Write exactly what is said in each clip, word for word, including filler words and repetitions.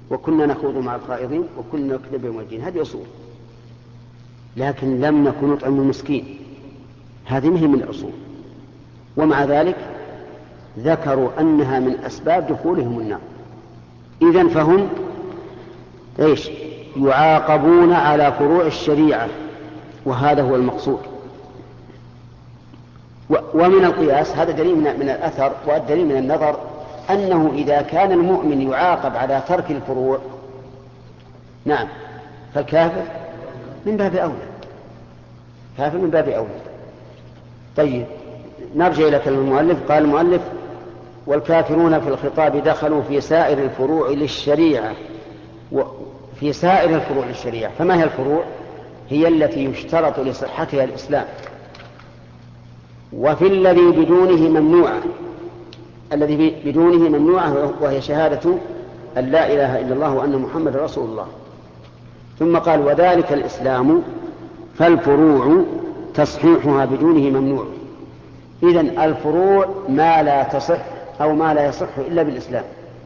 وكنا نخوض مع الخائضين وكنا نكذب بيوم الدين، هذه أصول. لكن لم نكن نطعم المسكين، هذه مهمة من الأصول. ومع ذلك ذكروا أنها من أسباب دخولهم النار. إذن فهم إيش؟ يعاقبون على فروع الشريعة، وهذا هو المقصود. ومن القياس هذا دليل من الأثر، والدليل من النظر أنه إذا كان المؤمن يعاقب على ترك الفروع، نعم، فالكافر من باب أولى، كافر من باب أولى. طيب نرجع إلى كلام المؤلف. قال المؤلف: والكافرون في الخطاب دخلوا في سائر الفروع للشريعة، وفي سائر الفروع للشريعة. فما هي الفروع؟ هي التي يشترط لصحتها الإسلام، وفي الذي بدونه ممنوعة، الذي بدونه ممنوعة وهي شهادة أن لا إله إلا الله وأن محمد رسول الله. ثم قال: وذلك الإسلام فالفروع تصحيحها بدونه ممنوع. إذن الفروع ما لا تصح أو ما لا يصح إلا بالإسلام،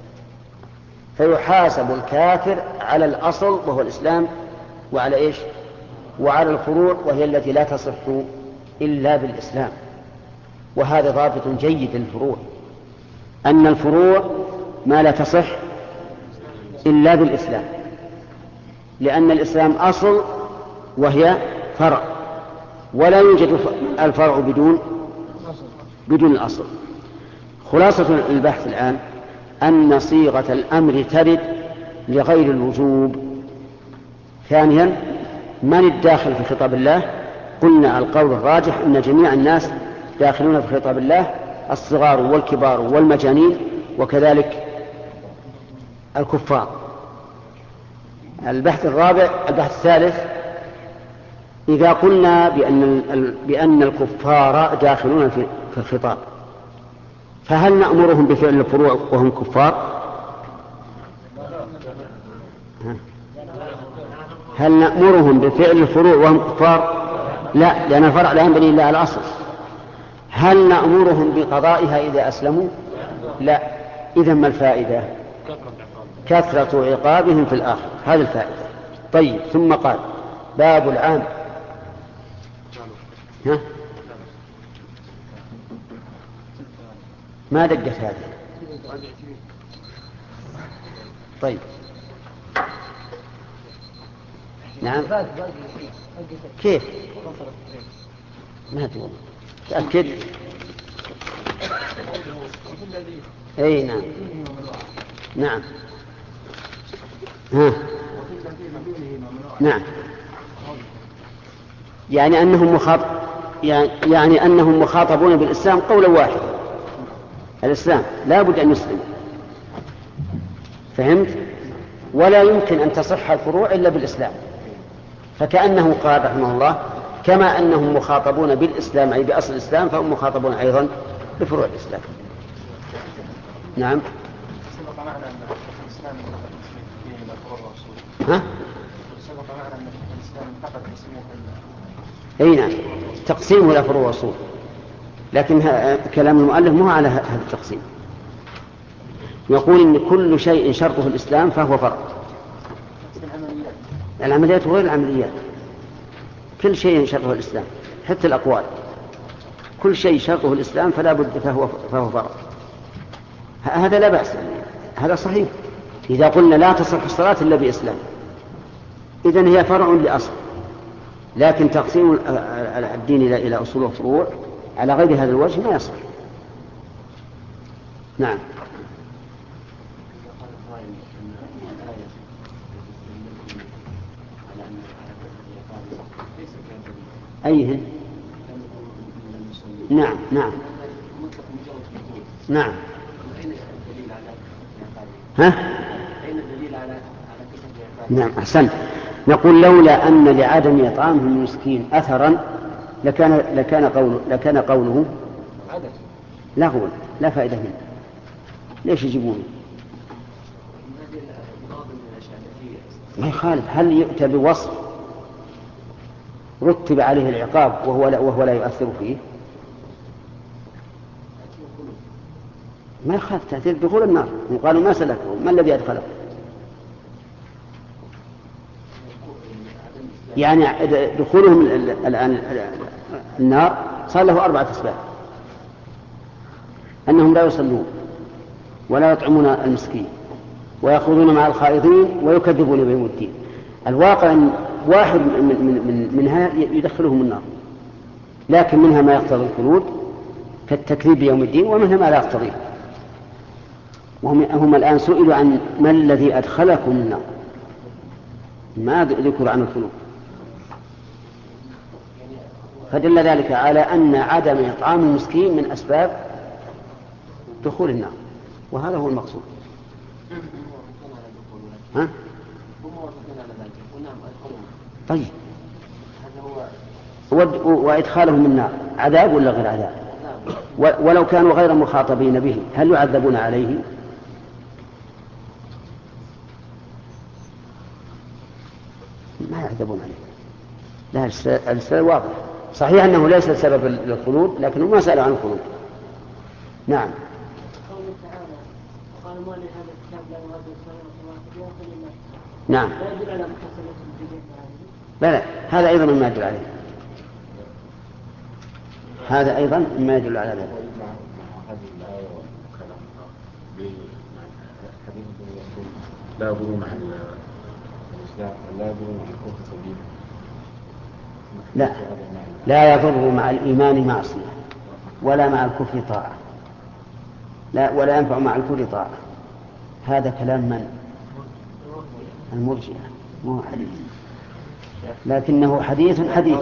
فيحاسب الكافر على الأصل وهو الإسلام، وعلى إيش؟ وعلى الفروع وهي التي لا تصح إلا بالإسلام. وهذا ضابط جيد للفروع، أن الفروع ما لا تصح إلا بالإسلام، لأن الإسلام أصل وهي فرع، ولا يوجد الفرع بدون بدون الأصل. خلاصة البحث الآن أن صيغة الأمر ترد لغير الوجوب. ثانيا: من الداخل في خطاب الله؟ قلنا القول الراجح أن جميع الناس داخلون في خطاب الله، الصغار والكبار والمجانين، وكذلك الكفار. البحث الرابع البحث الثالث: إذا قلنا بأن, بأن الكفار داخلون في الخطاب، فهل نأمرهم بفعل الفروع وهم كفار؟ هل نأمرهم بفعل الفروع وهم كفار؟ لا، لأن الفرع لا ينبني إلا على الأصل. هل نأمرهم بقضائها إذا أسلموا؟ لا. إذن ما الفائدة؟ كثرة عقابهم في الآخر، هذه الفائدة. طيب، ثم قال: باب العام. ها؟ ما دقت هذه؟ طيب، نعم. كيف؟ ما تقول تأكد. أي نعم نعم ها نعم يعني أنهم مخاطب يعني, يعني أنهم مخاطبون بالإسلام قولا واحدا. الإسلام لا بد أن يسلم، فهمت؟ ولا يمكن أن تصح الفروع إلا بالإسلام. فكأنه قال رحمه الله: كما أنهم مخاطبون بالإسلام أي بأصل الإسلام، فهم مخاطبون أيضا بفروع الإسلام. نعم. ها؟ أي نعم، تقسيمه إلى فروع وأصول، لكن كلام المؤلف مو على هذا التقسيم. يقول إن كل شيء شرطه الإسلام فهو فرع. العمليات غير العمليات، كل شيء شرطه الإسلام، حتى الأقوال كل شيء شرطه الإسلام فلا بد فهو, فهو فرع. هذا لا بأس، هذا صحيح. إذا قلنا لا تصح الصلاة إلا بإسلام، إذن هي فرع لأصل. لكن تقسيم الدين إلى أصول وفروع على غير هذا الوجه ما يصح. نعم. أيهن؟ نعم نعم نعم. ها؟ نعم، أحسنت. نقول: لولا أن لعدم إطعامهم المسكين أثرا لكان لكان قوله لكان قوله لغوا لا فائدة منه. ليش يجيبونه؟ ما يخالف. هل يؤتى بوصف رتب عليه العقاب وهو لا, وهو لا يؤثر فيه؟ ما يخالف تأثير دخول النار. وقالوا: ما سلكه؟ ما الذي أدخله؟ يعني دخولهم الآن النار صار له أربعة أسباب: أنهم لا يصلون ولا يطعمون المسكين ويأخذون مع الخائضين ويكذبون بيوم الدين. الواقع أن واحد من من منها يدخلهم النار، لكن منها ما يقتضي الخلود كالتكذيب بيوم الدين، ومنها ما لا يقتضيه. وهم الآن سئلوا عن ما الذي أدخلكم النار، ما ذكر عن الخلود، فدل ذلك على أن عدم إطعام المسكين من أسباب دخول النار، وهذا هو المقصود. ها؟ طيب، وإدخالهم النار عذاب ولا غير عذاب؟ ولو كانوا غير مخاطبين به هل يعذبون عليه؟ ما يعذبون عليه. لا، السبب واضح. صحيح أنه ليس سبب للخلود، لكنه ما سأل عن الخلود. نعم. نعم. لا لا، هذا أيضا مما يدل عليه. هذا أيضا مما يدل على ذلك. لا يضر مع الإسلام، لا يضر مع الكفر سبيل. لا، لا يضر مع الإيمان معصية، ولا مع الكفر طاعة، لا، ولا ينفع مع الكفر طاعة. هذا كلام من؟ المرجئة، مو حديث، لكنه حديث حديث.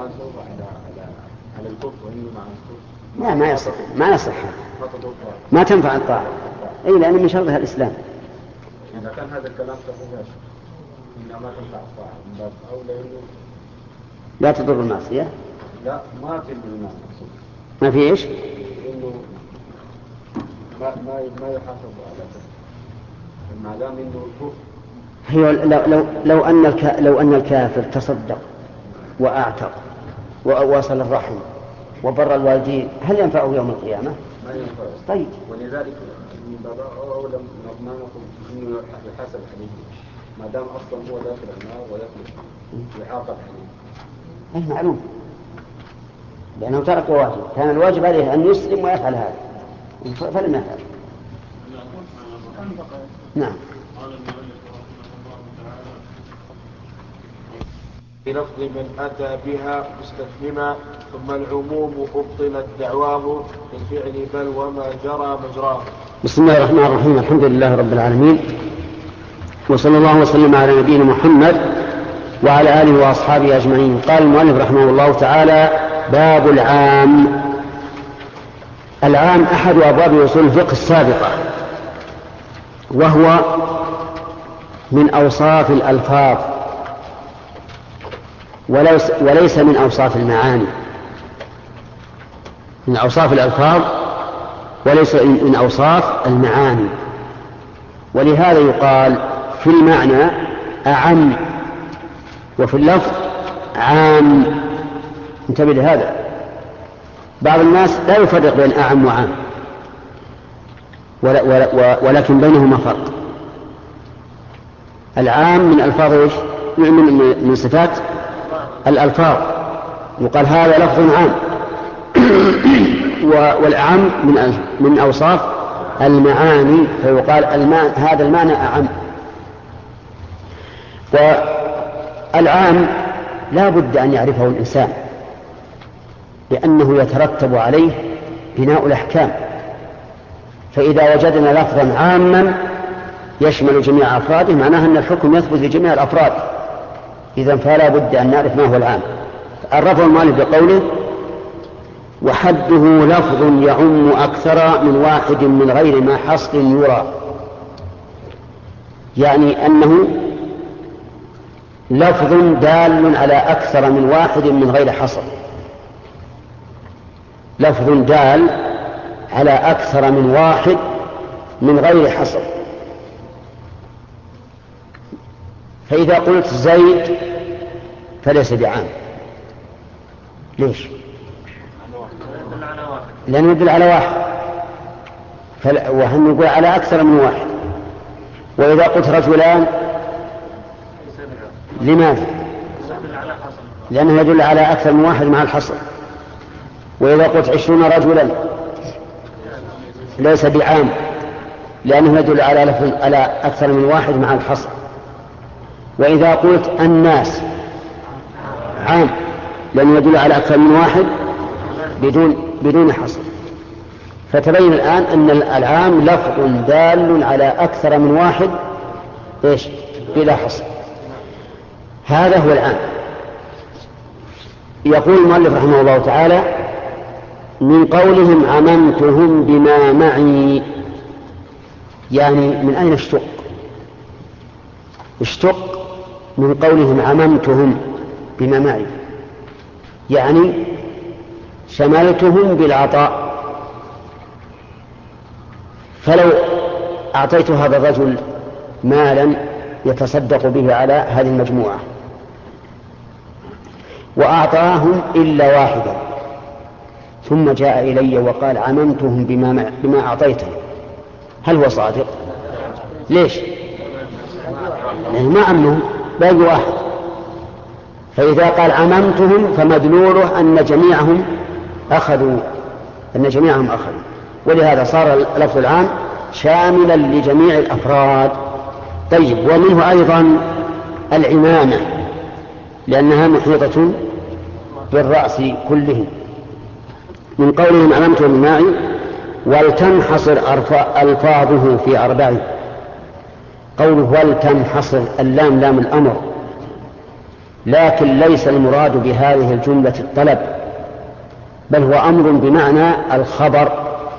لا، ما يصح، ما يصح، ما تنفع الطاعة، أي لأن من شرطها الإسلام. إذا كان هذا الكلام تقول إنما تنفع الطاعة من باب أولى إنه لا تضر المعصية. لا، ما في الإيمان ما في إيش؟ إنه ما ما ما يحافظ على ذلك ما دام إنه الكفر. هي لو لو لو أن الك لو أن الكافر تصدق وأعتق وواصل الرحم وبر الوالدين، هل ينفعه يوم القيامة؟ ما ينفعه. طيب. ولذلك من باب أولى ما نقول إنه يحاسب عليه ما دام أصلا هو داخل النار ويخلص يعاقب عليه. أي معلوم، لأنه ترك واجب، كان الواجب عليه أن يسلم ويفعل هذا فلم يفعل. نعم. بلفظ من أتى بها مستفهما، ثم العموم أبطلت دعواه بالفعل بل وما جرى مجراه. بسم الله الرحمن الرحيم، الحمد لله رب العالمين، وصلى الله وسلم على نبينا محمد وعلى آله وأصحابه أجمعين. قال المؤلف رحمه الله تعالى: باب العام. العام أحد أبواب أصول الفقه السابقة، وهو من أوصاف الألفاظ وليس من أوصاف المعاني، من أوصاف الألفاظ وليس من أوصاف المعاني. ولهذا يقال في المعنى أعم، وفي اللفظ عام. انتبه لهذا، بعض الناس لا يفرق بين أعم وعام، ولا ولا ولكن بينهما فرق. العام من ألفاظ إيش؟ من, من صفات الألفاظ، يقال هذا لفظ عام. والأعم من من أوصاف المعاني، فيقال المعنى هذا المعنى أعم. والعام لا بد أن يعرفه الإنسان، لأنه يترتب عليه بناء الأحكام. فإذا وجدنا لفظا عاما يشمل جميع أفراده معناه أن الحكم يثبت لجميع الأفراد، إذن فلا بد أن نعرف ما هو العام. عرفه المؤلف بقوله: وحده لفظ يعم أكثر من واحد من غير ما حصر يرى. يعني أنه لفظ دال على أكثر من واحد من غير حصر، لفظ دال على أكثر من واحد من غير حصر. فإذا قلت زيد فليس بعام. ليش؟ لأنه يدل على واحد، وهم يقول على أكثر من واحد. وإذا قلت رجلان، لماذا؟ لأنه يدل على أكثر من واحد مع الحصر. وإذا قلت عشرون رجلا ليس بعام، لأنه يدل على على أكثر من واحد مع الحصر. وإذا قلت الناس عام، لأنه يدل على أكثر من واحد بدون بدون حصر. فتبين الآن أن العام لفظ دال على أكثر من واحد إيش بلا حصر. هذا هو العام. يقول المؤلف رحمه الله تعالى: من قولهم عممتهم بما معي، يعني من أين اشتق؟ اشتق من قولهم عممتهم بما معي، يعني شملتهم بالعطاء. فلو أعطيت هذا الرجل مالا يتصدق به على هذه المجموعة وأعطاهم إلا واحدا، ثم جاء إلي وقال عممتهم بما, بما أعطيته، هل هو صادق؟ ليش؟ لأنه ما عمهم باقي واحد. فإذا قال عممتهم فمدلوله أن جميعهم أخذوا أن جميعهم أخذوا ولهذا صار لفظ العام شاملا لجميع الأفراد. طيب، ومنه أيضا العمامة، لأنها محيطة بالرأس كله. من قولهم عممتهم معي ولتنحصر ألفاظه في أربع. قوله ولتنحصر، اللام لام الأمر، لكن ليس المراد بهذه الجملة الطلب، بل هو أمر بمعنى الخبر،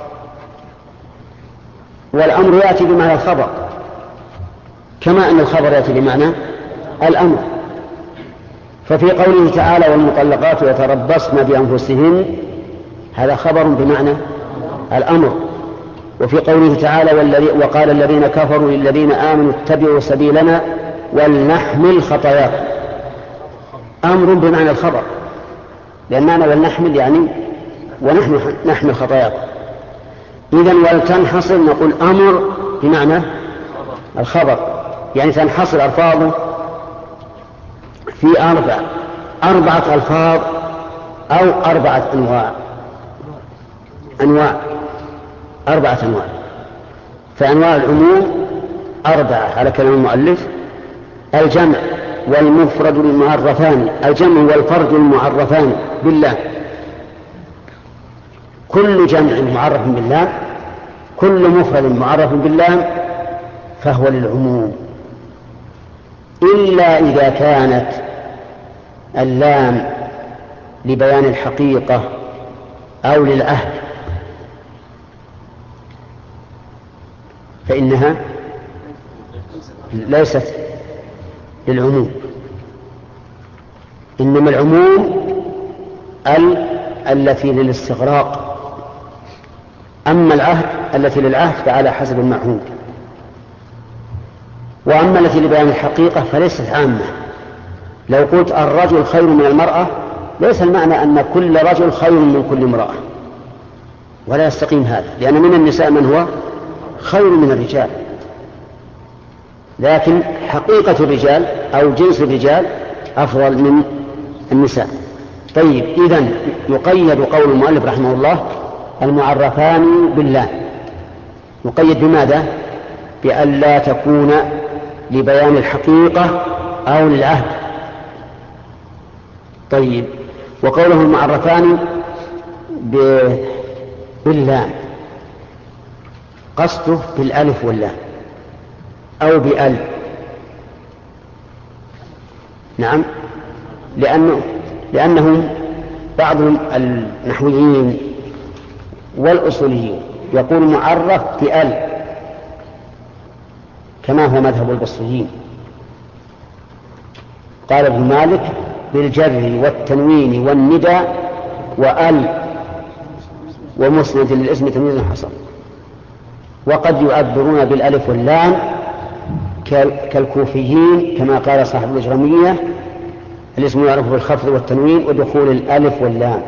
والأمر يأتي بمعنى الخبر كما أن الخبر يأتي بمعنى الأمر. ففي قوله تعالى والمطلقات يتربصن بأنفسهن، هذا خبر بمعنى الأمر. وفي قوله تعالى وقال الذين كفروا للذين آمنوا اتبعوا سبيلنا ولنحمل خطاياكم، أمر بمعنى الخبر، لأننا ولنحمل يعني ونحن نحمل خطاياكم. إذن ولتنحصر نقول أمر بمعنى الخبر، يعني تنحصر ألفاظه في أربع أربعة ألفاظ أو أربعة أنواع أنواع أربعة أنواع. فأنواع العموم أربعة على كلام المؤلف: الجمع والمفرد المعرفان، الجمع والفرد المعرفان بالله، كل جمع معرف بالله، كل مفرد معرف بالله فهو للعموم، إلا إذا كانت اللام لبيان الحقيقة أو للعهد فإنها ليست للعموم، إنما العموم ال التي للاستغراق، أما العهد التي للعهد فعلى حسب المعهود، وأما التي لبيان الحقيقة فليست عامة. لو قلت الرجل خير من المرأة ليس المعنى أن كل رجل خير من كل امرأة، ولا يستقيم هذا، لأن من النساء من هو خير من الرجال، لكن حقيقة الرجال أو جنس الرجال أفضل من النساء. طيب، إذن يقيد قول المؤلف رحمه الله المعرفان بالله، يقيد بماذا؟ بأن لا تكون لبيان الحقيقة أو للعهد. طيب، وقوله المعرفان بالله قصده بالألف واللام أو بأل، نعم، لأنه لأنهم بعض النحويين والأصوليين يقول معرف بأل كما هو مذهب البصريين. قال ابن مالك بالجر والتنوين والندى وأل ومسند للاسم تمييز حصل. وقد يعبرون بالألف واللام كالكوفيين كما قال صاحب الإجرامية الاسم يعرف بالخفض والتنوين ودخول الألف واللام.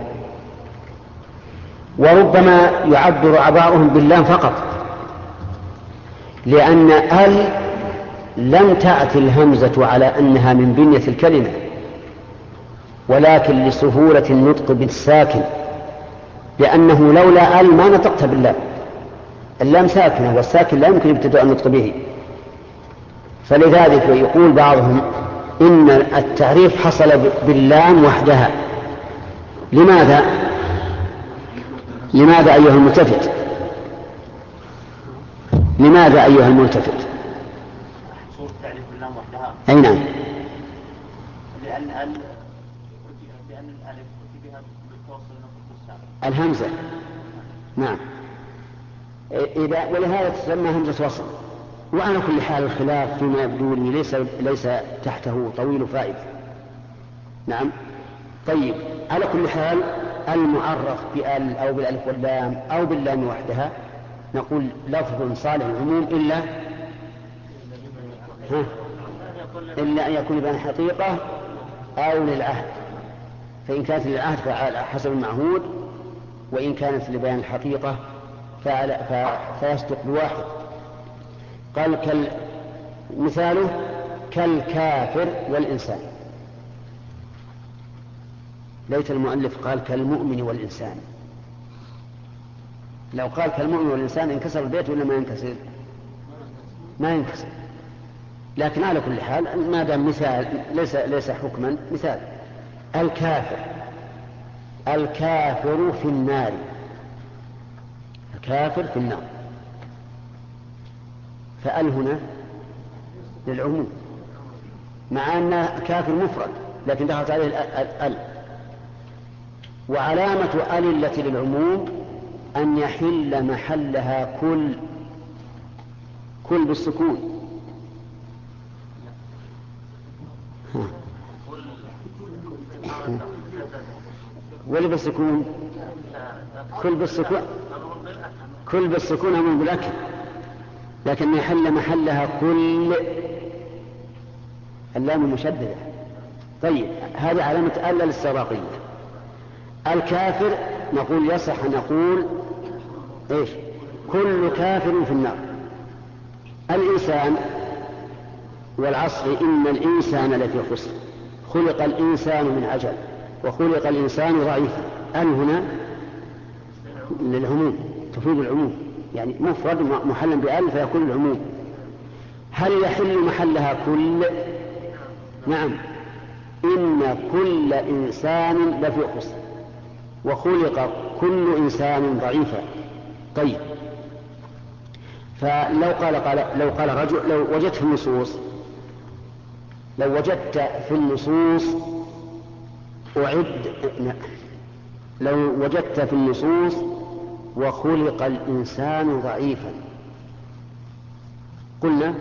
وربما يعبر بعضهم باللام فقط، لأن ال لم تأتي الهمزة على أنها من بنية الكلمة، ولكن لسهولة النطق بالساكن، لأنه لولا ال ما نطقت باللام، اللام ساكنة والساكن لا يمكن ابتداء النطق به. فلذلك يقول بعضهم إن التعريف حصل باللام وحدها. لماذا؟ لماذا أيها الملتفت؟ لماذا أيها الملتفت؟ حصول تعريف باللام وحدها. أي نعم. لأن ال لأن الألف كتبها بالتوصل نقطة الساكن. الهمزة. نعم. إذا ولهذا تسمى همزة وصل. وعلى كل حال الخلاف فيما يبدو لي ليس ليس تحته طويل فائدة. نعم. طيب على كل حال المعرف بال أو بالألف واللام أو باللام وحدها نقول لفظ صالح العموم إلا ها إلا أن يكون بين حقيقة أو للعهد، فإن كانت للعهد فعلى حسب المعهود، وإن كانت لبيان الحقيقة فيصدق بواحد. قال كال مثاله كالكافر والإنسان. ليت المؤلف قال كالمؤمن والإنسان. لو قال كالمؤمن والإنسان انكسر البيت ولا ما ينكسر؟ ما ينكسر. لكن على كل حال ما دام مثال ليس ليس حكما، مثال الكافر. الكافر في النار. الكافر في النار، فأل هنا للعموم، مع أن كافر مفرد لكن دخلت عليه الأل. وعلامة أل التي للعموم أن يحل محلها كل كل بالسكون. ولا بالسكون؟ كل بالسكون، كل بالسكون أمر بالأكل، لكن يحل محلها كل اللام المشددة. طيب هذه علامة أل للسراقية. الكافر نقول يصح نقول إيش؟ كل كافر في النار. الإنسان والعصر إن الإنسان لفي خسر، خلق الإنسان من عجل وخلق الإنسان ضعيفا. أل هنا للعموم تفيد العموم، يعني مفرد محل بأل فيكون العموم. هل يحل محلها كل؟ نعم. إن كل إنسان لفي خسر وخلق كل إنسان ضعيفا. طيب فلو قال, قال لو قال رجل لو وجدت في النصوص لو وجدت في النصوص أعد لو وجدت في النصوص وخلق الإنسان ضعيفا، قلنا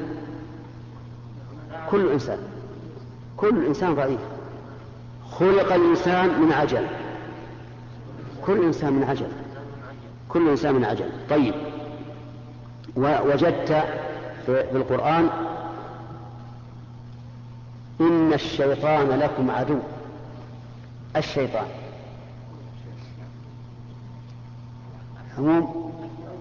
كل إنسان كل إنسان ضعيف. خلق الإنسان من عجل، كل إنسان من عجل كل إنسان من عجل. طيب ووجدت في القرآن إن الشيطان لكم عدو. الشيطان عموم،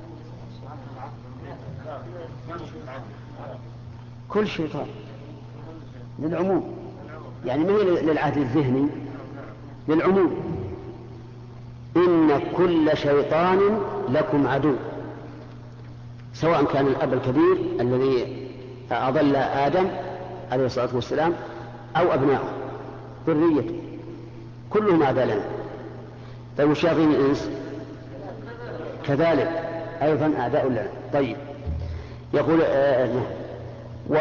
كل شيطان للعموم، يعني ما هي للعهد الذهني، للعموم. إن كل شيطان لكم عدو، سواء كان الأب الكبير الذي أضل آدم عليه الصلاة والسلام أو أبناؤه ذريته كلهم أعداء لنا. طيب وشياطين الإنس كذلك أيضا أعداء لنا. طيب يقول آه و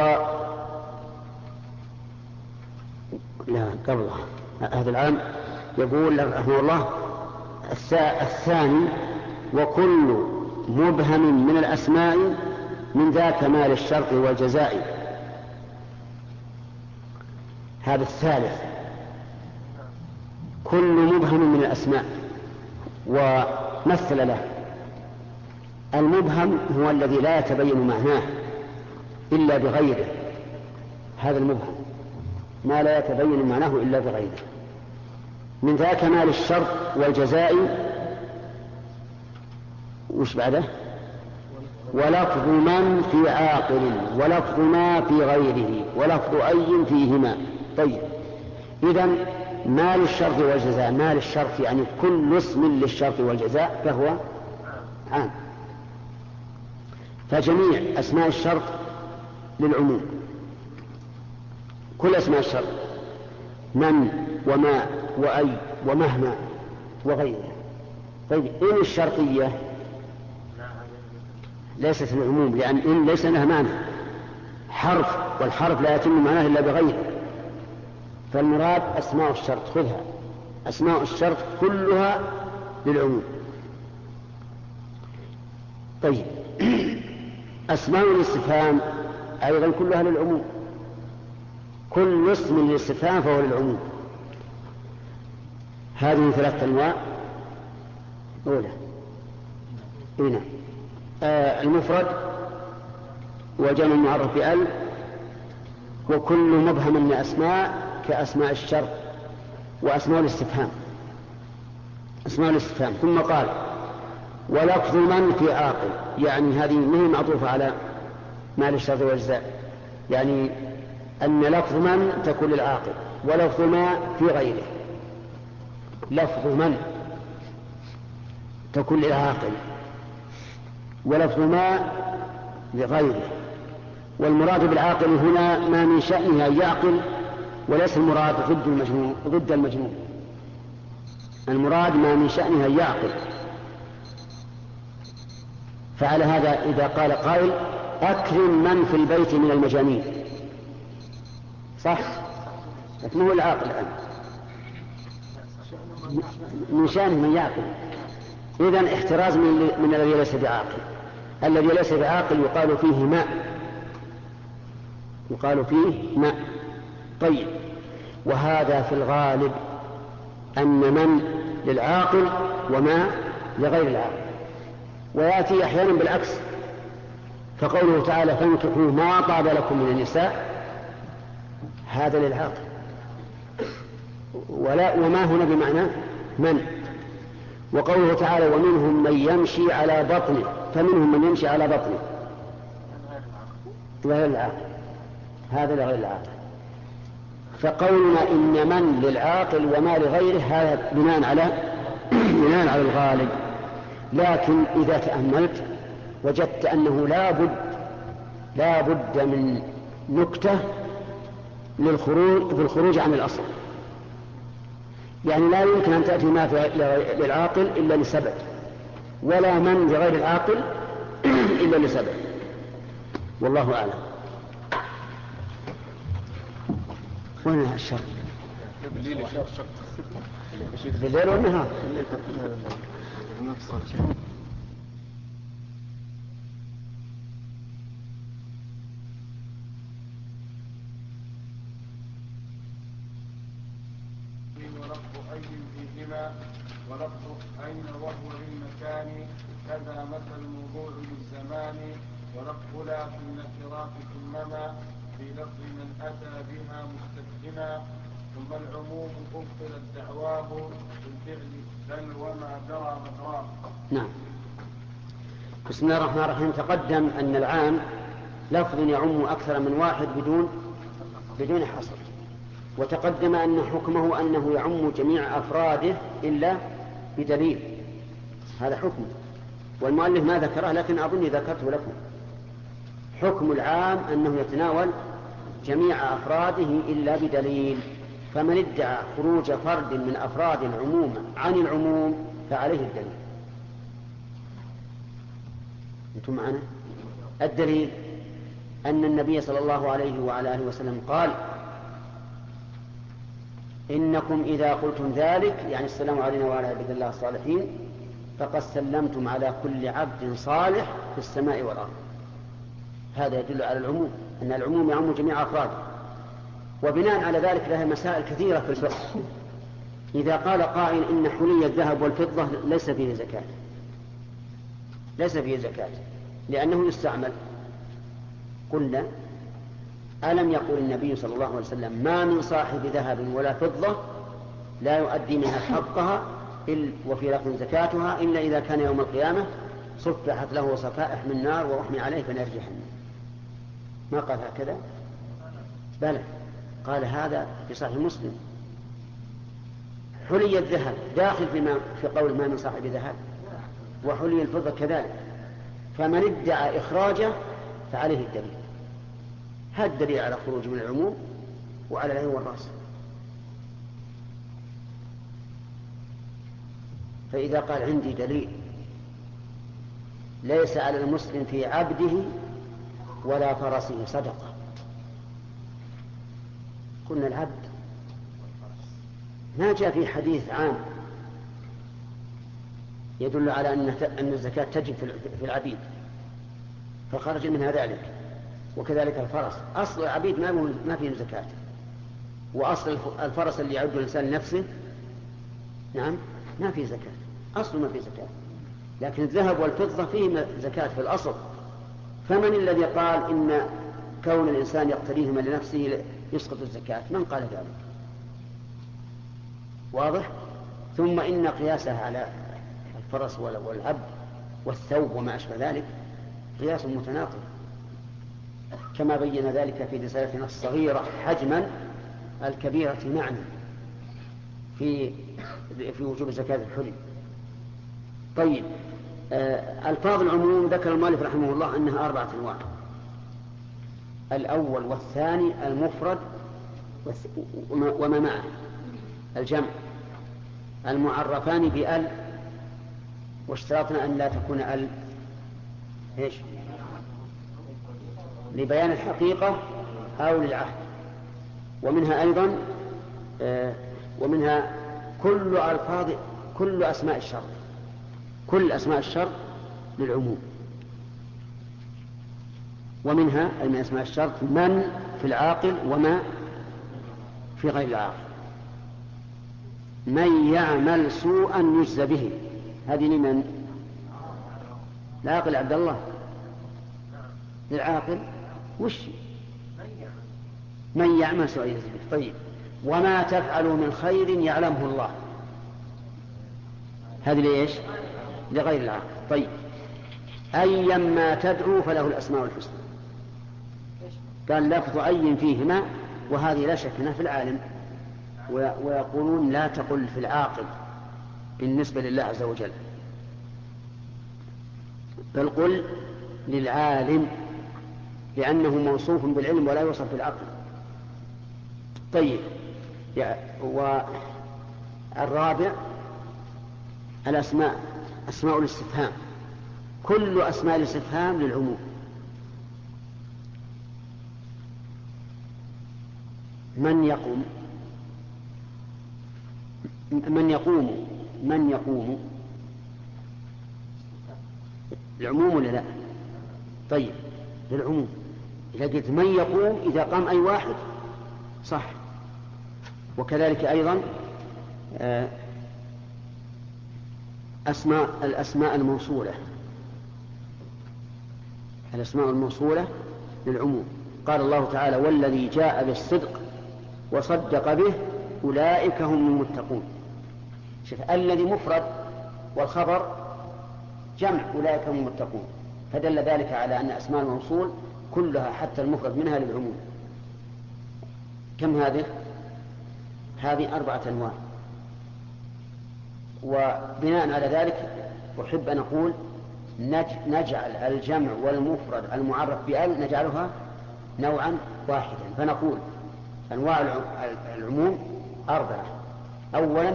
لا قبل هذا العام يقول رحمه الله الثاني وكل مبهم من الأسماء من ذا كمال الشرط والجزاء. هذا الثالث كل مبهم من الأسماء، ومثل له. المبهم هو الذي لا يتبين معناه إلا بغيره، هذا المبهم ما لا يتبين معناه إلا بغيره. من ذا كمال الشرط والجزاء وش بعده؟ ولفظ من في عاقل ولفظ ما في غيره ولفظ أي فيهما. طيب إذن ما للشرط والجزاء، ما للشرط يعني كل اسم للشرط والجزاء فهو عام. فجميع أسماء الشرط للعموم، كل أسماء الشرط، من وما وأي ومهما وغيرها. طيب إن الشرطية ليست للعموم، لأن إن ليس لها معنى، حرف، والحرف لا يتم معناه إلا بغيره. فالمراد أسماء الشرط، خذها، أسماء الشرط كلها للعموم. طيب أسماء الاستفهام أيضا كلها للعموم، كل اسم للاستفهام فهو للعموم. هذه ثلاثة أنواع. أولى هنا آه المفرد وجمع المعرف بأل، وكل مبهم من أسماء كأسماء الشرط وأسماء الاستفهام، أسماء الاستفهام. ثم قال ولفظ من في عاقل، يعني هذه مهي معطوفة على ما للشرط والجزاء، يعني أن لفظ من تكون للعاقل، ولفظ ما في غيره. لفظ من تكون للعاقل، ولفظ ما لغيره. والمراد بالعاقل هنا ما من شأنه أن يعقل، وليس المراد ضد المجنون، ضد المجنون. المراد ما من شأنه أن يعقل. فعلى هذا إذا قال قائل أكرم من في البيت من المجانين، صح؟ لكن هو العاقل الآن، من شأنه من يعقل. إذن احتراز من الذي ليس بعاقل. الذي ليس بعاقل يقال فيه ماء، يقال فيه ماء. طيب، وهذا في الغالب أن من للعاقل وما لغير العاقل، ويأتي أحيانا بالعكس. فقوله تعالى فانكحوا ما طاب لكم من النساء، هذا للعاقل، ولا وما هنا بمعنى من. وقوله تعالى ومنهم من يمشي على بطنه، فمنهم من يمشي على بطنه لغير العاقل، هذا لغير العاقل. فقولنا إن من للعاقل وما لغيره هذا بناء على بناء على الغالب. لكن إذا تأملت وجدت أنه لا بد لا بد من نكتة للخروج بالخروج عن الأصل. يعني لا يمكن أن تأتي ما للعاقل إلا لسبب، ولا من لغير العاقل إلا لسبب. والله أعلم. وين الشر؟ بالليل والنهار. ولفظ أي فيهما ولفظ أين وهو للمكان، كذا مثل الموضوع للزمان. ولفظ لا في النكرات ثمما في لفظ من أتى بها مستفهما. ثم العموم أبطلت دعواه بالفعل بل وما جرى مجراه. نعم. بسم الله الرحمن الرحيم. تقدم أن العام لفظ يعم أكثر من واحد بدون بدون حصر، وتقدم أن حكمه أنه يعم جميع أفراده إلا بدليل. هذا حكم، والمؤلف ما ذكره لكن أظني ذكرته لكم. حكم العام أنه يتناول جميع أفراده إلا بدليل. فمن ادعى خروج فرد من أفراد العموم عن العموم فعليه الدليل. أنتم معنا؟ الدليل أن النبي صلى الله عليه وعلى آله وسلم قال إنكم إذا قلتم ذلك، يعني السلام علينا وعلى عباد الله الصالحين، فقد سلمتم على كل عبد صالح في السماء والأرض. هذا يدل على العموم، أن العموم يعم جميع أفراده. وبناء على ذلك لها مسائل كثيرة في الفقه. إذا قال قائل إن حلي الذهب والفضة ليس فيه زكاة، ليس فيه زكاة لأنه يستعمل، قلنا ألم يقول النبي صلى الله عليه وسلم ما من صاحب ذهب ولا فضة لا يؤدي منها حقها وفي لفظ زكاتها إلا إذا كان يوم القيامة صفحت له صفائح من نار ورحمي عليه فنار جهنم. ما قال هكذا؟ بلى، قال هذا في صحيح مسلم حلي الذهب داخل في, في قول ما من صاحب ذهب، وحلي الفضة كذلك، فمن ادعى إخراجه فعليه الدليل. هذا الدليل على خروج من العموم وعلى العين والرأس. فإذا قال عندي دليل ليس على المسلم في عبده ولا فرسه صدقة، قلنا العبد ما جاء في حديث عام يدل على أن الزكاة تجب في العبيد فخرج منها ذلك، وكذلك الفرس أصل العبيد ما فيه زكاة، وأصل الفرس اللي يعد الإنسان لنفسه نعم ما فيه زكاة، أصل ما فيه زكاة، لكن الذهب والفضة فيه زكاة في الأصل. فمن الذي قال إن كون الإنسان يقتريهما لنفسه يسقط الزكاة؟ من قال ذلك؟ واضح؟ ثم إن قياسها على الفرس والعبد والثوب وما أشبه ذلك قياس متناقض، كما بين ذلك في رسالتنا الصغيرة حجما الكبيرة معنى في في وجوب زكاة الحلي. طيب، آه الفاظ العموم ذكر المؤلف رحمه الله أنها أربعة أنواع. الأول والثاني المفرد وما معه الجمع المعرفان بأل، واشترطنا أن لا تكون أل إيش؟ لبيان الحقيقة أو للعهد. ومنها أيضا آه ومنها كل ألفاظ كل أسماء الشرط، كل أسماء الشرط للعموم. ومنها من أسماء الشرط من في العاقل وما في غير العاقل. من يعمل سوءا يجزى به، هذه لمن؟ العاقل عبد الله للعاقل وش من يعمل سوءا يجزى به. طيب، وما تفعلوا من خير يعلمه الله، هذه ليش؟ لغير العاقل. طيب، أيما تدعو فله الأسماء الحسنى، قال لفظ أي فيهما، وهذه لا شك أنها في العالم، ويقولون لا تقل في العاقل بالنسبة لله عز وجل، بل قل للعالم لأنه موصوف بالعلم ولا يوصف بالعقل. طيب، والرابع الأسماء أسماء الاستفهام، كل أسماء الاستفهام للعموم. من يقوم من يقوم من يقوم العموم ولا لا؟ طيب، للعموم. إذا قلت من يقوم إذا قام أي واحد صح. وكذلك أيضا أسماء الأسماء الموصولة الأسماء الموصولة للعموم. قال الله تعالى والذي جاء بالصدق وصدق به أولئك هم المتقون. شوف، الذي مفرد والخبر جمع أولئك هم المتقون، فدل ذلك على أن أسماء الموصول كلها حتى المفرد منها للعموم. كم هذه؟ هذه أربعة أنواع. وبناء على ذلك أحب أن أقول نجعل الجمع والمفرد المعرف بأل نجعلها نوعا واحدا، فنقول أنواع العموم أربعة. أولا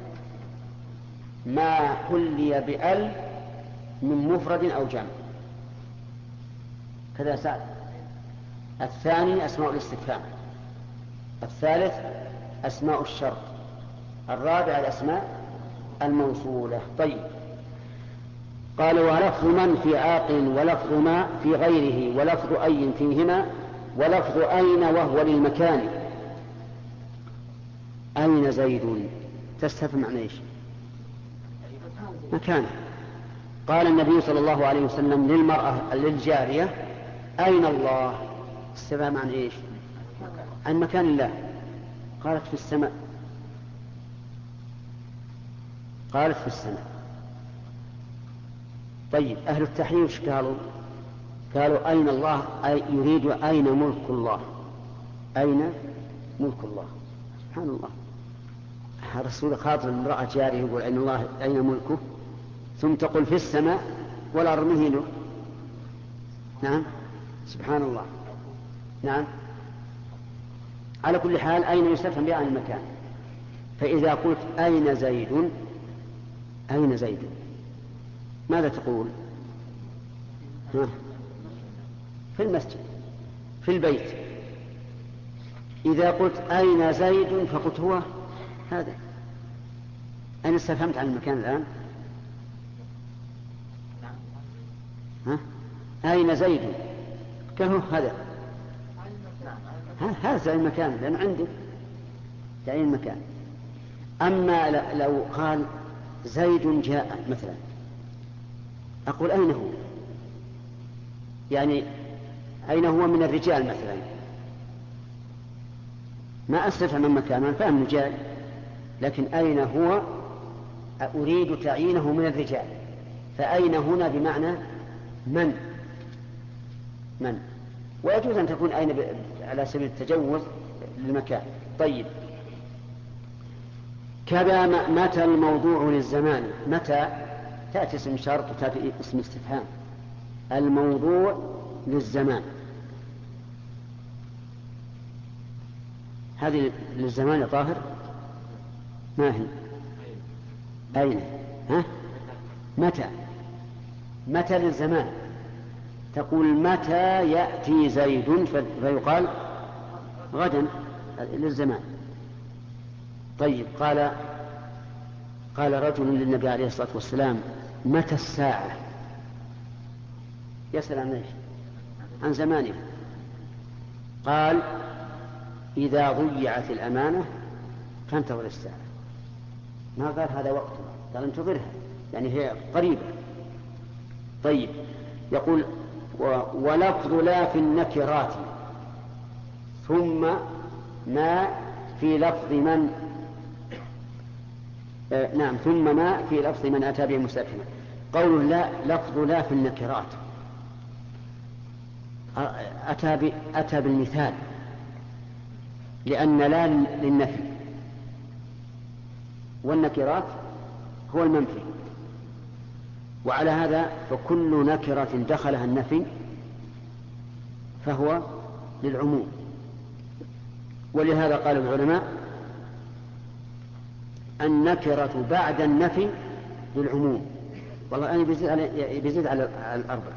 ما حلي بأل من مفرد أو جمع، كذا سعد. الثاني أسماء الاستفهام. الثالث أسماء الشرط. الرابع الأسماء الموصولة. طيب، قال ولفظ من في عاقل ولفظ ما في غيره ولفظ أي فيهما ولفظ أين وهو للمكان. أين زيد تستفهم عن إيش؟ مكانه. قال النبي صلى الله عليه وسلم للمرأة للجارية أين الله؟ استفهم عن إيش؟ عن مكان الله. قالت في السماء. قالت في السماء. طيب، أهل التحرير ايش قالوا؟ قالوا أين الله؟ أي يريد أين ملك الله؟ أين ملك الله؟ سبحان الله، الرسول خاطر امرأة جارية يقول أين الله أين ملكه ثم تقول في السماء والأرض مهينه. نعم سبحان الله. نعم على كل حال أين يستفهم بها عن المكان. فإذا قلت أين زيد أين زيد ماذا تقول؟ ها؟ في المسجد في البيت. إذا قلت أين زيد فقلت هو هذا. أنا استفهمت عن المكان الآن. ها؟ أين زيد قال هو هذا. هذا المكان لأنه عندك تعين المكان. أما لو قال زيد جاء مثلا أقول أين هو يعني أين هو من الرجال مثلا ما أستفهم من مكان أنا فاهم رجال لكن أين هو أريد تعيينه من الرجال. فأين هنا بمعنى من من ويجوز أن تكون أين على سبيل التجوز للمكان. طيب كذا متى الموضوع للزمان. متى تأتي اسم شرط وتأتي اسم استفهام. الموضوع للزمان هذه للزمان يا طاهر ما هي أين ها؟ متى متى للزمان تقول متى يأتي زيد فيقال غدا للزمان. طيب قال قال رجل للنبي عليه الصلاة والسلام متى الساعة يسأل عن ايش عن زمانه. قال إذا ضيعت الأمانة فانتظر الساعة. ما قال هذا وقتها قال انتظرها يعني هي قريبة. طيب يقول ولفظ لا في النكرات ثم ما في لفظ من آه نعم ثم ما في لفظ من أتى به مستفهما. قول لا لفظ لا في النكرات أتى, أتى بالمثال لأن لا للنفي والنكرات هو المنفي. وعلى هذا فكل نكرة دخلها النفي فهو للعموم. ولهذا قال العلماء النكرة بعد النفي للعموم. والله أنا بيزيد على, بيزيد على الأربعة.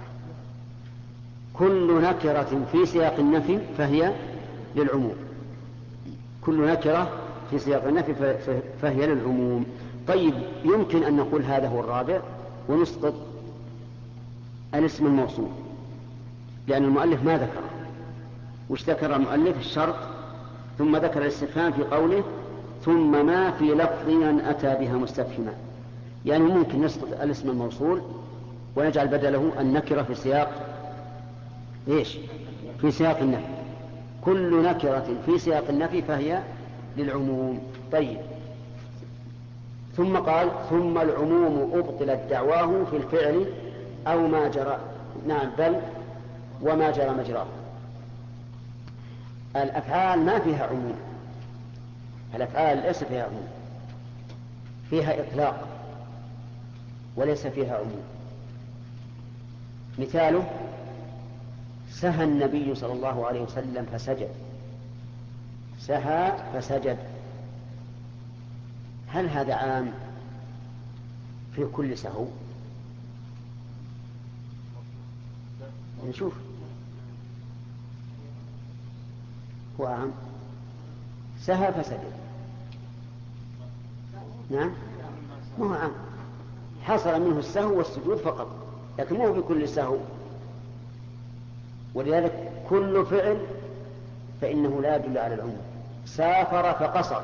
كل نكرة في سياق النفي فهي للعموم. كل نكرة في سياق النفي فهي للعموم. طيب يمكن أن نقول هذا هو الرابع ونسقط الاسم الموصول لأن المؤلف ما ذكر. وش ذكر المؤلف؟ الشرط ثم ذكر الاستفهام في قوله ثم ما في لفظ من أتى بها مستفهما. يعني ممكن نسقط الاسم الموصول ونجعل بدله النكرة في سياق إيش؟ في سياق النفي. كل نكرة في سياق النفي فهي للعموم. طيب ثم قال ثم العموم أبطلت دعواه في الفعل أو ما جرى نعم بل وما جرى مجراه. الأفعال ما فيها عموم. الأفعال ليس فيها عموم فيها إطلاق وليس فيها عموم. مثاله سهى النبي صلى الله عليه وسلم فسجد. سهى فسجد هل هذا عام في كل سهو؟ نشوف هو عام سهى فسجد نعم ما هو عام حصل منه السهو والسجود فقط لكن مو بكل سهو. ولذلك كل فعل فإنه لا يدل على العموم. سافر فقصر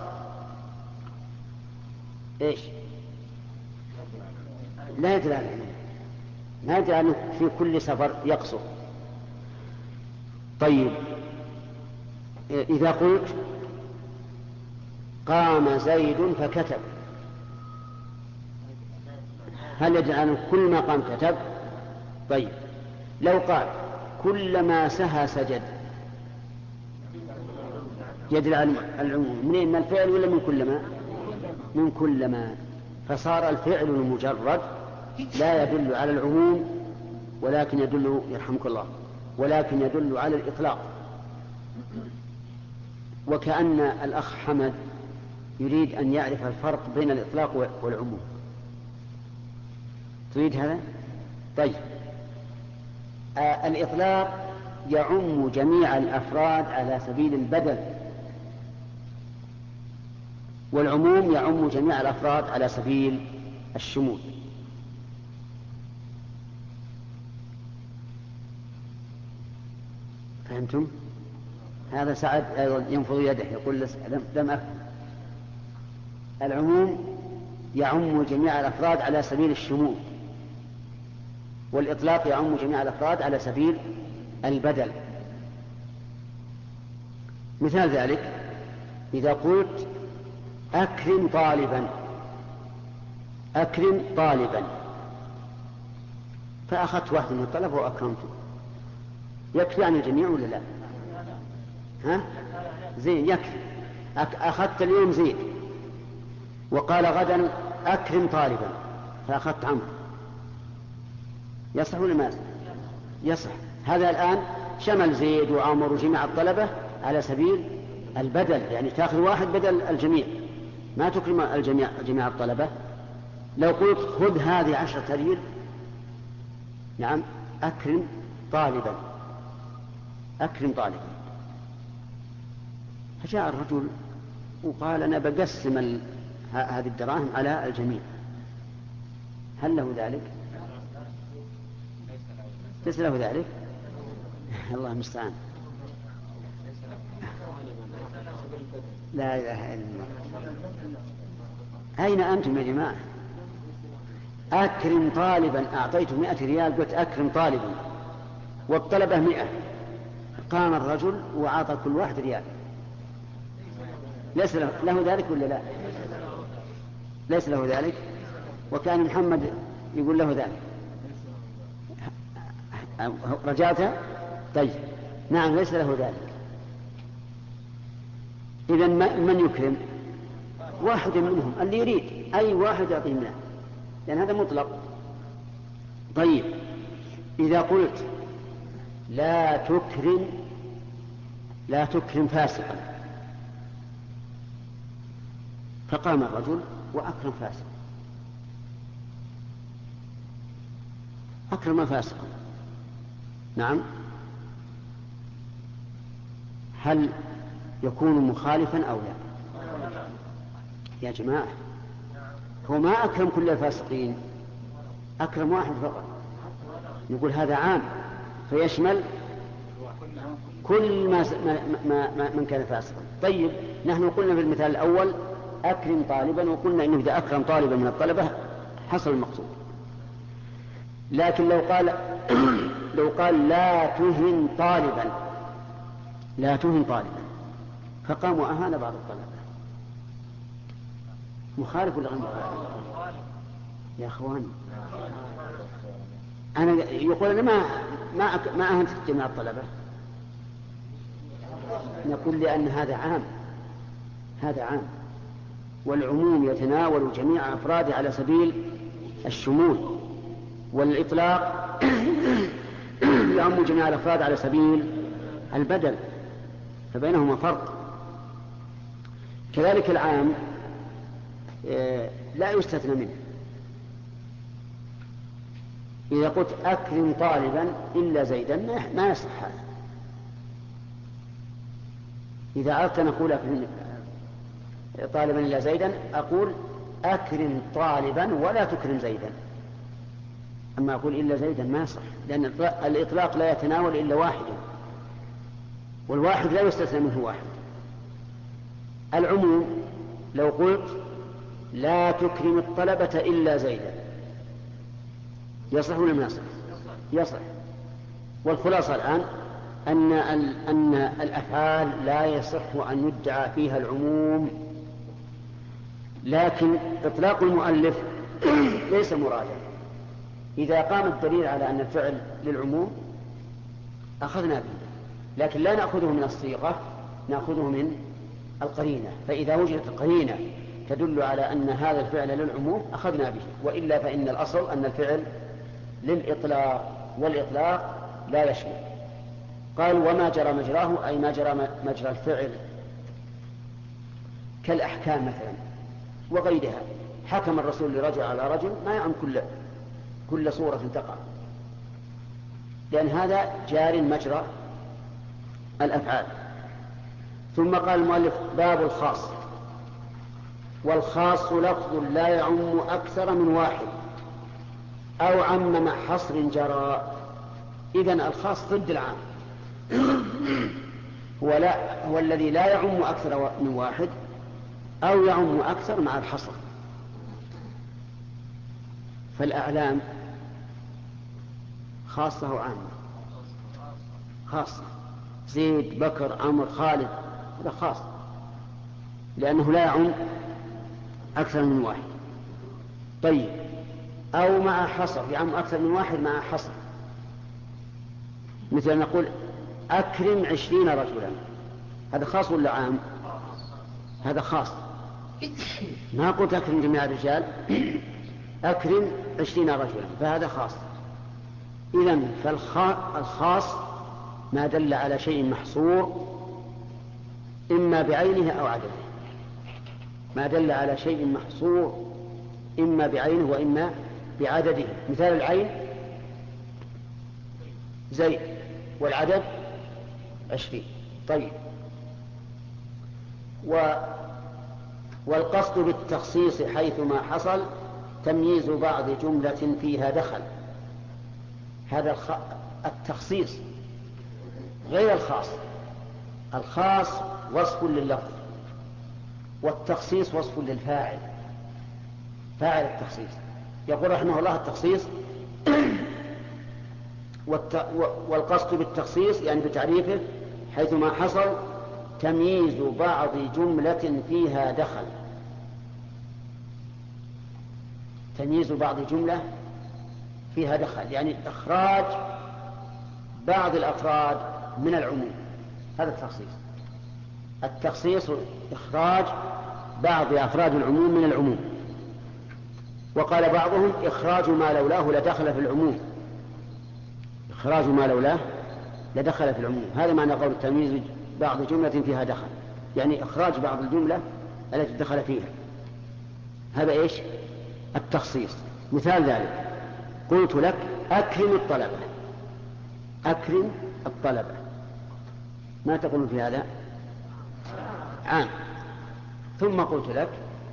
إيش لا يدل على العموم ما يدل على في كل سفر يقصر. طيب إذا قلت قام زيد فكتب هل يدل على كل ما قام كتب؟ طيب لو قال كلما سهى سجد يدل على العموم. منين من الفعل ولا من كلما؟ من كلما، فصار الفعل المجرد لا يدل على العموم ولكن يدل يرحمك الله ولكن يدل على الإطلاق. وكأن الأخ حمد يريد أن يعرف الفرق بين الإطلاق والعموم. تريد هذا؟ طيب. آه الإطلاق يعم جميع الأفراد على سبيل البدل، والعموم يعم جميع الأفراد على سبيل الشمول. فهمتم؟ هذا سعد ينفض يده يقول لم أفهم. العموم يعم جميع الأفراد على سبيل الشمول، والإطلاق يعم جميع الأفراد على سبيل البدل. مثال ذلك إذا قلت أكرم طالبا، أكرم طالبا، فأخذت واحد من الطلبة وأكرمته، يكفي عن الجميع ولا لا؟ ها؟ زين يكفي. أخذت اليوم زيد وقال غدا أكرم طالبا فأخذت عمرو، يصح ولا ما يصح؟ يصح. هذا الآن شمل زيد وعمر وجميع الطلبة على سبيل البدل، يعني تأخذ واحد بدل الجميع، ما تكرم الجميع جميع الطلبة. لو قلت خذ هذه عشرة ريال، نعم أكرم طالبا، أكرم طالبا. فجاء الرجل وقال أنا بقسم ال... هذه الدراهم على الجميع، هل له ذلك؟ ليس له ذلك. الله المستعان. لا إله إلا الله. أين أنتم يا جماعة؟ أكرم طالبا، أعطيته مئة ريال قلت أكرم طالبا والطلبة مئة، قام الرجل وأعطى كل واحد ريال، ليس له, له ذلك ولا لا؟ ليس له ذلك. وكان محمد يقول له ذلك. رجعت؟ طيب نعم ليس له ذلك. إذن من يكرم؟ واحد منهم اللي يريد، أي واحد يعطيه منه، لأن هذا مطلق. طيب إذا قلت لا تكرم، لا تكرم فاسقا، فقام الرجل وأكرم فاسقا، أكرم فاسقا، نعم، هل يكون مخالفا أو لا؟ يا جماعة هو ما أكرم كل الفاسقين، أكرم واحد فقط. نقول هذا عام فيشمل كل ما, ما, ما من كان فاسقا. طيب نحن قلنا في المثال الأول أكرم طالبا، وقلنا إنه إذا أكرم طالبا من الطلبة حصل المقصود. لكن لو قال لو قال لا تهن طالبا، لا تهن طالبا، فقام وأهان بعض الطلبة، مخالف ولا غير مخالف؟ يا أخوان أنا يقول أنا ما ما ما أهنت جميع الطلبة، نقول لأن هذا عام، هذا عام، والعموم يتناول جميع أفراده على سبيل الشمول، والإطلاق يعم جميع الأفراد على سبيل البدل، فبينهما فرق. كذلك العام لا يستثنى منه. إذا قلت أكرم طالبا إلا زيدا ما يصح هذا. إذا أردت أن أقول أكرم طالبا إلا زيدا أقول أكرم طالبا ولا تكرم زيدا. أما أقول إلا زيدا ما يصح، لأن الإطلاق لا يتناول إلا واحدا، والواحد لا يستثنى منه واحد. العموم لو قلت لا تكرم الطلبة إلا زيدا يصح ولا ما يصح؟ يصح. والخلاصة الآن أن أن الأفعال لا يصح أن يدعى فيها العموم، لكن إطلاق المؤلف ليس مرادا. إذا قام الدليل على أن الفعل للعموم أخذنا به، لكن لا نأخذه من الصيغة، نأخذه من القرينة. فإذا وجدت القرينة تدل على أن هذا الفعل للعموم أخذنا به، وإلا فإن الأصل أن الفعل للإطلاق، والإطلاق لا يشمل. قال وما جرى مجراه أي ما جرى مجرى الفعل كالأحكام مثلا وغيرها. حكم الرسول لرجل على رجل ما يعم كل كل صورة تقع، لأن هذا جار مجرى الأفعال. ثم قال المؤلف باب الخاص. والخاص لفظ لا يعم أكثر من واحد أو عمم حصر جرى. إذن الخاص ضد العام. هو, لا هو الذي لا يعم أكثر من واحد أو يعم أكثر مع الحصر. فالأعلام خاصة وعامة. خاصة زيد بكر عمر خالد هذا خاص لأنه لا يعم أكثر من واحد. طيب أو مع حصر، يعم أكثر من واحد مع حصر، مثل نقول أكرم عشرين رجلا، هذا خاص ولا عام؟ هذا خاص. ما قلت أكرم جميع الرجال، أكرم عشرين رجلا، فهذا خاص. إذن فالخاص ما دل على شيء محصور إما بعينه أو عدده، ما دل على شيء محصور إما بعينه وإما بعدده. مثال العين زيد والعدد عشرين. طيب و والقصد بالتخصيص حيثما حصل تمييز بعض جملة فيها دخل. هذا الخ... التخصيص غير الخاص. الخاص وصف لللفظ، والتخصيص وصف للفاعل، فاعل التخصيص. يقول رحمه الله التخصيص والت... والقصد بالتخصيص يعني بتعريفه حيثما حصل تمييز بعض جملة فيها دخل. تمييز بعض جملة فيها دخل يعني إخراج بعض الأفراد من العموم، هذا التخصيص. التخصيص إخراج بعض أفراد العموم من العموم. وقال بعضهم إخراج ما لولاه لدخل في العموم، إخراج ما لولاه لدخل في العموم. هذا معنى قول تمييز بعض جملة فيها دخل، يعني إخراج بعض الجملة التي دخل فيها. هذا إيش؟ التخصيص. مثال ذلك قلت لك أكرم الطلبة، أكرم الطلبة، ما تقول في هذا؟ عام. ثم قلت لك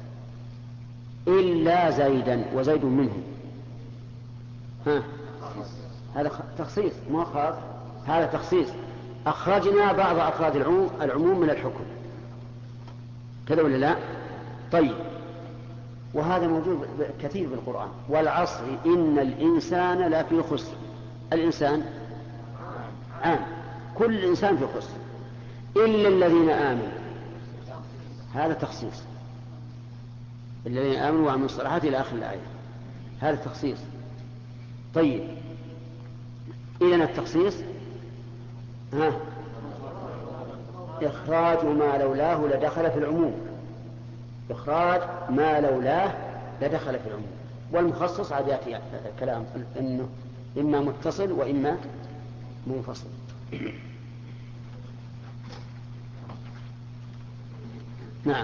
إلا زيدا وزيد منهم، ها هذا تخصيص مو خاص، هذا تخصيص. أخرجنا بعض أفراد العموم, العموم من الحكم، كذا ولا لا؟ طيب وهذا موجود كثير في القرآن. والعصر إن الإنسان لفي خسر. الإنسان عام، كل إنسان في خسر إلا الذين آمنوا، هذا تخصيص. الذين آمنوا وعملوا الصالحات إلى آخر الآية، هذا تخصيص. طيب إذن التخصيص ها إخراج ما لولاه لدخل في العموم، إخراج ما لولاه لدخل في العموم. والمخصص عاد يأتي كلام إنه إما متصل وإما منفصل. نعم.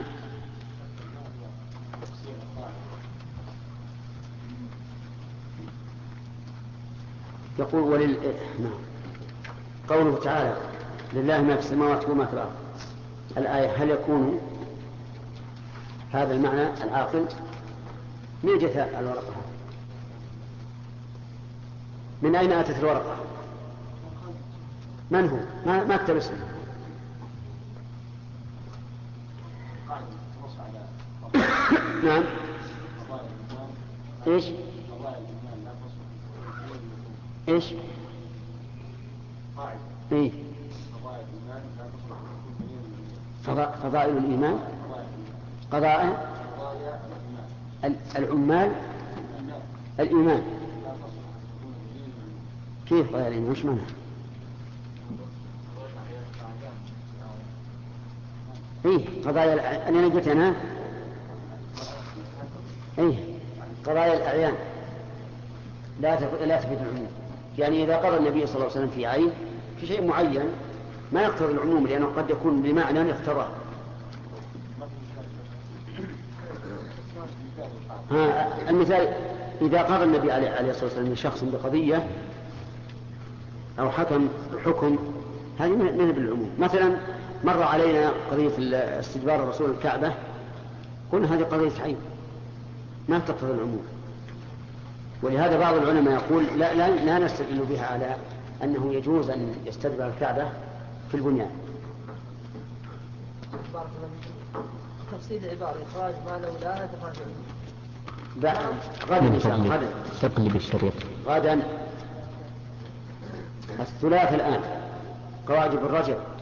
يقول ولل نعم. قوله تعالى لله ما في السماوات وما في الأرض، الآية هل يكون هذا المعنى العاقل؟ من جاءت الورقة؟ من أين أتت الورقة؟ من هو؟ ما, ما اكتب اسمه. نعم. ايش ايش ايه فضائل الإيمان، قضاء العمال الإيمان. كيف قضايا الإيمان؟ وش معنى؟ ايه قضايا أنا قلت أنا أي قضايا الأعيان لا لا تفيد العموم. يعني إذا قضى النبي صلى الله عليه وسلم في عين في شيء معين ما يقتضي العموم، لأنه قد يكون بمعنى يقتضى. ها المثال إذا قضى النبي عليه الصلاة والسلام لشخص بقضية أو حكم حكم، هذه من بالعموم. مثلا مر علينا قضية استدبار الرسول الكعبة، قلنا هذه قضية عين ما تقتضي العموم. ولهذا بعض العلماء يقول لا, لا, لا نستدل بها على أنه يجوز أن يستدبر الكعبة في البنيان. تفصيل العبارة إخراج ما لولا تفرج غدا إن شاء الله. غدا تقلب الشريط غدا الثلاث الآن قواعد الرجل